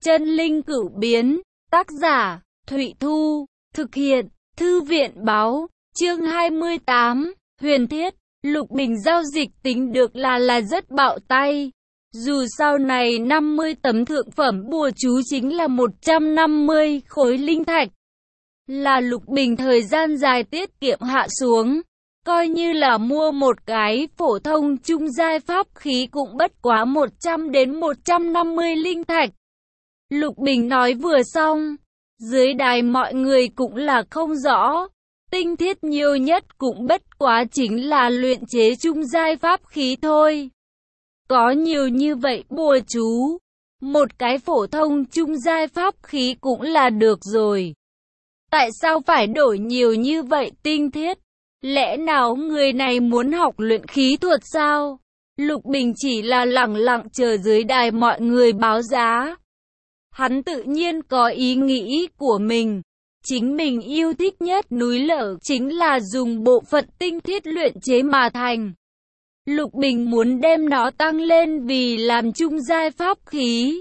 Chân linh cửu biến, tác giả, Thụy Thu, thực hiện, Thư viện báo, chương 28, huyền thiết, Lục Bình giao dịch tính được là rất bạo tay. Dù sau này 50 tấm thượng phẩm bùa chú chính là 150 khối linh thạch. Là Lục Bình thời gian dài tiết kiệm hạ xuống. Coi như là mua một cái phổ thông trung giai pháp khí cũng bất quá 100 đến 150 linh thạch. Lục Bình nói vừa xong, dưới đài mọi người cũng là không rõ. Tinh thiết nhiều nhất cũng bất quá chính là luyện chế trung giai pháp khí thôi. Có nhiều như vậy bùa chú, một cái phổ thông trung giai pháp khí cũng là được rồi. Tại sao phải đổi nhiều như vậy tinh thiết? Lẽ nào người này muốn học luyện khí thuật sao? Lục Bình chỉ là lẳng lặng chờ dưới đài mọi người báo giá. Hắn tự nhiên có ý nghĩ của mình. Chính mình yêu thích nhất núi lở chính là dùng bộ phận tinh thiết luyện chế mà thành. Lục Bình muốn đem nó tăng lên vì làm trung giai pháp khí.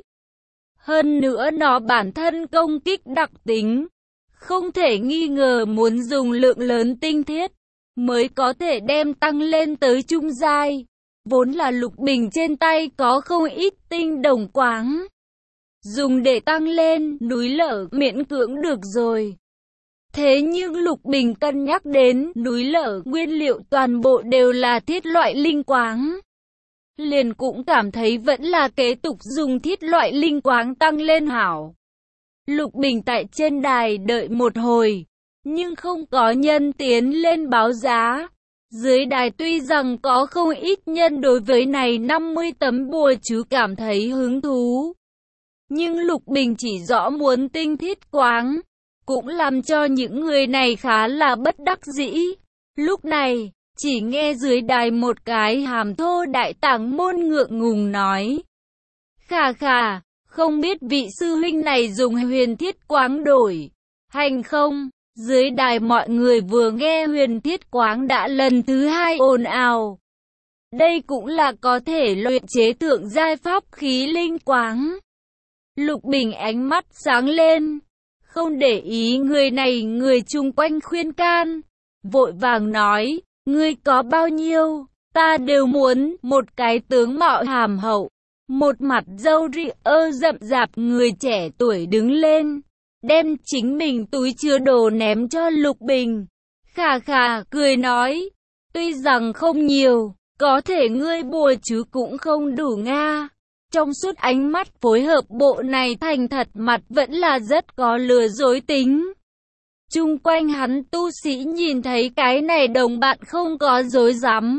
Hơn nữa nó bản thân công kích đặc tính. Không thể nghi ngờ muốn dùng lượng lớn tinh thiết mới có thể đem tăng lên tới trung giai. Vốn là Lục Bình trên tay có không ít tinh đồng quáng. Dùng để tăng lên núi lở miễn cưỡng được rồi. Thế nhưng Lục Bình cân nhắc đến núi lở nguyên liệu toàn bộ đều là thiết loại linh quáng. Liền cũng cảm thấy vẫn là kế tục dùng thiết loại linh quáng tăng lên hảo. Lục Bình tại trên đài đợi một hồi, nhưng không có nhân tiến lên báo giá. Dưới đài tuy rằng có không ít nhân đối với này 50 tấm bùa chú cảm thấy hứng thú. Nhưng Lục Bình chỉ rõ muốn tinh thiết quáng, cũng làm cho những người này khá là bất đắc dĩ. Lúc này, chỉ nghe dưới đài một cái hàm thô đại tảng môn ngượng ngùng nói. Khà khà, không biết vị sư huynh này dùng huyền thiết quáng đổi hành không? Dưới đài mọi người vừa nghe huyền thiết quáng đã lần thứ hai ồn ào. Đây cũng là có thể luyện chế thượng giai pháp khí linh quáng. Lục Bình ánh mắt sáng lên, không để ý người này người chung quanh khuyên can. Vội vàng nói, ngươi có bao nhiêu, ta đều muốn. Một cái tướng mạo hàm hậu, một mặt râu ria rậm rạp người trẻ tuổi đứng lên, đem chính mình túi chứa đồ ném cho Lục Bình. Khà khà cười nói, tuy rằng không nhiều, có thể ngươi bùa chú cũng không đủ nga. Trong suốt ánh mắt phối hợp bộ này thành thật mặt vẫn là rất có lừa dối tính. Chung quanh hắn tu sĩ nhìn thấy cái này đồng bạn không có dối rắm,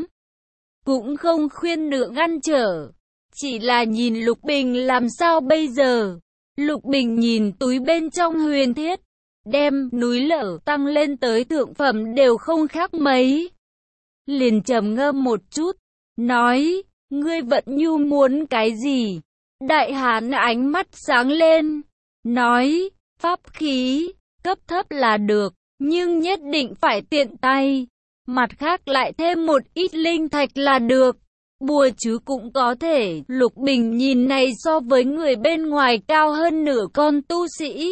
cũng không khuyên nữa ngăn trở, chỉ là nhìn Lục Bình làm sao bây giờ. Lục Bình nhìn túi bên trong huyền thiết, đem núi lở tăng lên tới thượng phẩm đều không khác mấy. Liền trầm ngâm một chút, nói, ngươi Vận Nhu muốn cái gì? Đại hán ánh mắt sáng lên, nói, pháp khí, cấp thấp là được, nhưng nhất định phải tiện tay. Mặt khác lại thêm một ít linh thạch là được. Bùa chú cũng có thể. Lục Bình nhìn này so với người bên ngoài cao hơn nửa con tu sĩ.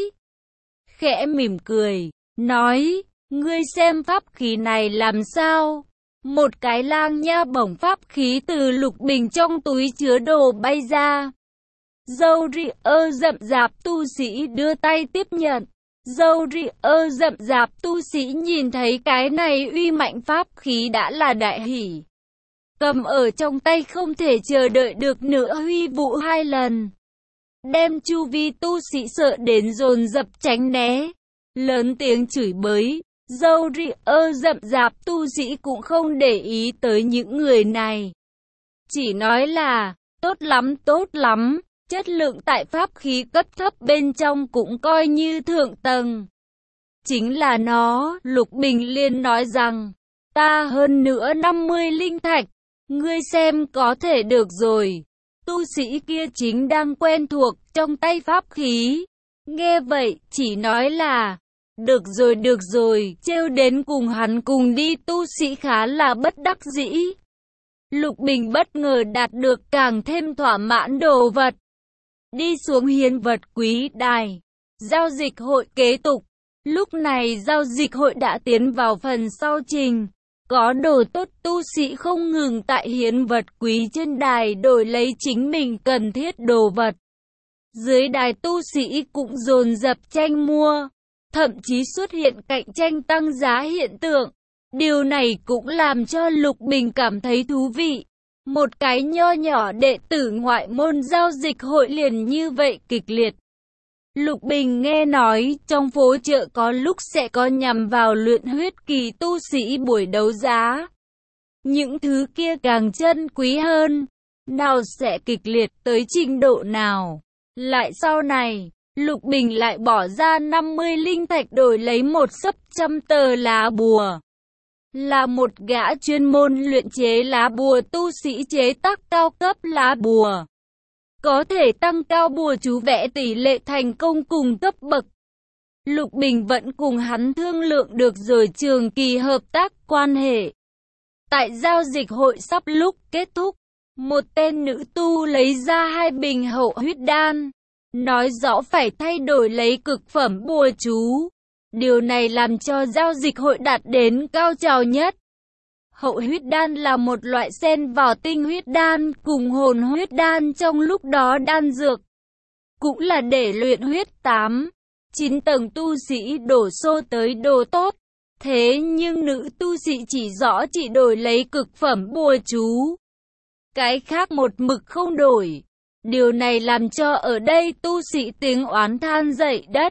Khẽ mỉm cười, nói, ngươi xem pháp khí này làm sao? Một cái lang nha bổng pháp khí từ Lục Bình trong túi chứa đồ bay ra. Râu ria rậm rạp tu sĩ đưa tay tiếp nhận. Râu ria rậm rạp tu sĩ nhìn thấy cái này uy mạnh pháp khí đã là đại hỉ. Cầm ở trong tay không thể chờ đợi được nữa huy vũ hai lần. Đem chu vi tu sĩ sợ đến dồn dập tránh né. Lớn tiếng chửi bới. Râu ria rậm rạp tu sĩ cũng không để ý tới những người này. Chỉ nói là, tốt lắm. Chất lượng tại pháp khí cấp thấp bên trong cũng coi như thượng tầng. Chính là nó, Lục Bình liền nói rằng, ta hơn nữa 50 linh thạch, ngươi xem có thể được rồi. Tu sĩ kia chính đang quen thuộc trong tay pháp khí. Nghe vậy, chỉ nói là, được rồi, trêu đến cùng hắn cùng đi. Tu sĩ khá là bất đắc dĩ. Lục Bình bất ngờ đạt được càng thêm thỏa mãn đồ vật. đi xuống hiến vật quý đài. Giao dịch hội kế tục. Lúc này giao dịch hội đã tiến vào phần sau trình. Có đồ tốt, tu sĩ không ngừng tại hiến vật quý trên đài đổi lấy chính mình cần thiết đồ vật. Dưới đài tu sĩ cũng dồn dập tranh mua, thậm chí xuất hiện cạnh tranh tăng giá hiện tượng. Điều này cũng làm cho Lục Bình cảm thấy thú vị. Một cái nho nhỏ đệ tử ngoại môn giao dịch hội liền như vậy kịch liệt. Lục Bình nghe nói trong phố chợ có lúc sẽ có nhằm vào luyện huyết kỳ tu sĩ buổi đấu giá. Những thứ kia càng chân quý hơn, nào sẽ kịch liệt tới trình độ nào. Lại sau này, Lục Bình lại bỏ ra 50 linh thạch đổi lấy một xấp 100 tờ lá bùa. Là một gã chuyên môn luyện chế lá bùa tu sĩ chế tác cao cấp lá bùa. Có thể tăng cao bùa chú vẽ tỷ lệ thành công cùng cấp bậc. Lục Bình vẫn cùng hắn thương lượng được rồi trường kỳ hợp tác quan hệ. Tại giao dịch hội sắp lúc kết thúc, một tên nữ tu lấy ra 2 bình hậu huyết đan, nói rõ phải thay đổi lấy cực phẩm bùa chú. Điều này làm cho giao dịch hội đạt đến cao trào nhất. Hậu huyết đan là một loại xen vào tinh huyết đan cùng hồn huyết đan trong lúc đó đan dược. Cũng là để luyện huyết 8, 9 tầng tu sĩ đổ xô tới đồ tốt. Thế nhưng nữ tu sĩ chỉ rõ chỉ đổi lấy cực phẩm bùa chú. Cái khác một mực không đổi. Điều này làm cho ở đây tu sĩ tiếng oán than dậy đất.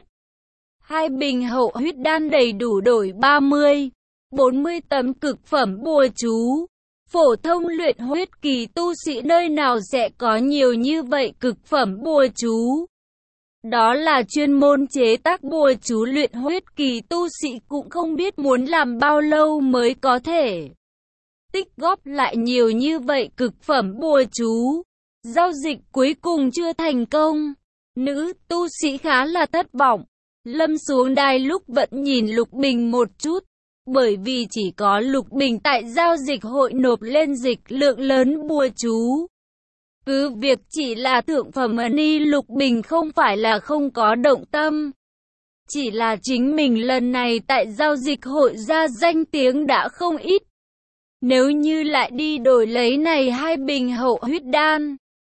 2 bình hậu huyết đan đầy đủ đổi 30, 40 tấm cực phẩm bùa chú. Phổ thông luyện huyết kỳ tu sĩ nơi nào sẽ có nhiều như vậy cực phẩm bùa chú. Đó là chuyên môn chế tác bùa chú luyện huyết kỳ tu sĩ cũng không biết muốn làm bao lâu mới có thể tích góp lại nhiều như vậy cực phẩm bùa chú. Giao dịch cuối cùng chưa thành công. Nữ tu sĩ khá là thất vọng. Lâm xuống đài lúc vẫn nhìn Lục Bình một chút. Bởi vì chỉ có Lục Bình tại giao dịch hội nộp lên dịch lượng lớn bùa chú. Cứ việc chỉ là thượng phẩm ni Lục Bình không phải là không có động tâm. Chỉ là chính mình lần này tại giao dịch hội ra danh tiếng đã không ít. Nếu như lại đi đổi lấy này 2 bình hậu huyết đan,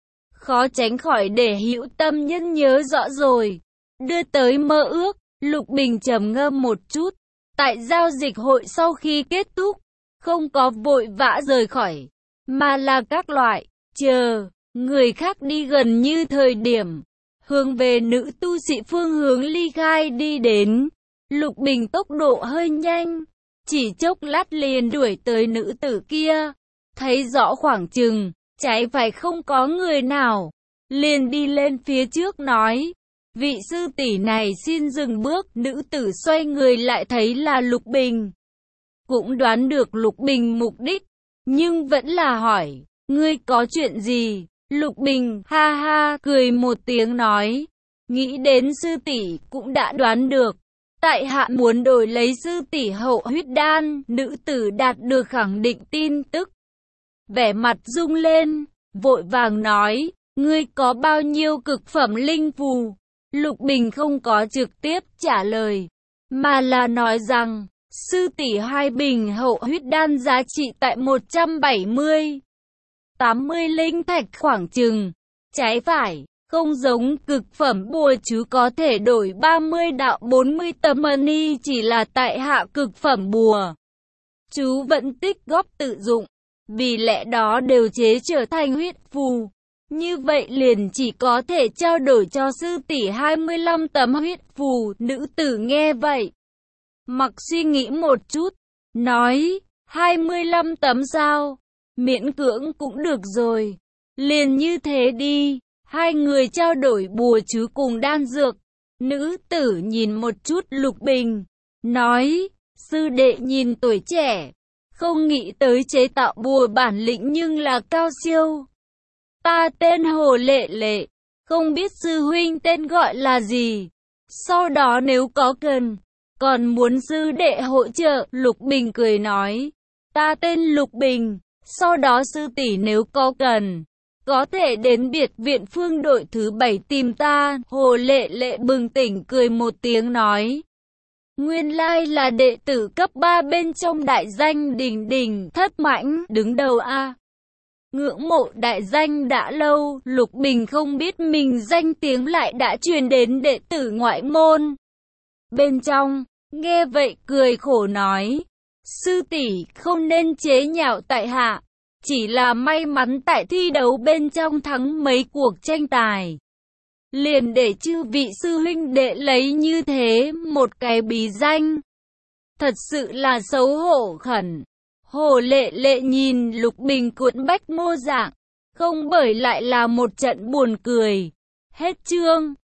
khó tránh khỏi để hữu tâm nhân nhớ rõ rồi. Đưa tới mơ ước, Lục Bình trầm ngâm một chút. Tại giao dịch hội sau khi kết thúc, không có vội vã rời khỏi, mà là các loại, chờ, người khác đi gần như thời điểm, hướng về nữ tu sĩ phương hướng ly khai đi đến. Lục Bình tốc độ hơi nhanh, chỉ chốc lát liền đuổi tới nữ tử kia, thấy rõ khoảng chừng, trái phải không có người nào, liền đi lên phía trước nói. Vị sư tỷ này xin dừng bước, nữ tử xoay người lại thấy là Lục Bình. Cũng đoán được Lục Bình mục đích, nhưng vẫn là hỏi, ngươi có chuyện gì? Lục Bình ha ha cười một tiếng nói, nghĩ đến sư tỷ cũng đã đoán được. Tại hạ muốn đổi lấy sư tỷ hậu huyết đan, nữ tử đạt được khẳng định tin tức. Vẻ mặt rung lên, vội vàng nói, ngươi có bao nhiêu cực phẩm linh phù? Lục Bình không có trực tiếp trả lời, mà là nói rằng, sư tỷ 2 bình hậu huyết đan giá trị tại 170, 80 linh thạch khoảng chừng, trái phải, không giống cực phẩm bùa chú có thể đổi 30 đạo 40 tấm money chỉ là tại hạ cực phẩm bùa. Chú vẫn tích góp tự dụng, vì lẽ đó đều chế trở thành huyết phù. Như vậy liền chỉ có thể trao đổi cho sư tỷ 25 tấm huyết phù. Nữ tử nghe vậy, mặc suy nghĩ một chút, nói, 25 tấm sao? Miễn cưỡng cũng được rồi. Liền như thế đi. 2 người trao đổi bùa chú cùng đan dược. Nữ tử nhìn một chút Lục Bình, nói, sư đệ nhìn tuổi trẻ, không nghĩ tới chế tạo bùa bản lĩnh nhưng là cao siêu. Ta tên Hồ Lệ Lệ, không biết sư huynh tên gọi là gì. Sau đó nếu có cần, còn muốn sư đệ hỗ trợ. Lục Bình cười nói, ta tên Lục Bình, sau đó sư tỷ nếu có cần, có thể đến biệt viện Phương đội thứ 7 tìm ta. Hồ Lệ Lệ bừng tỉnh cười một tiếng nói. Nguyên lai là đệ tử cấp 3 bên trong đại danh đỉnh đỉnh, Thất Mãnh, đứng đầu a. Ngưỡng mộ đại danh đã lâu, Lục Bình không biết mình danh tiếng lại đã truyền đến đệ tử ngoại môn. Bên trong, nghe vậy cười khổ nói. Sư tỷ không nên chế nhạo tại hạ. Chỉ là may mắn tại thi đấu bên trong thắng mấy cuộc tranh tài. Liền để chư vị sư huynh đệ lấy như thế một cái bí danh. Thật sự là xấu hổ khẩn. Hồ Lệ Lệ nhìn Lục Bình cuộn bách mô dạng. Không bởi lại là một trận buồn cười. Hết chương.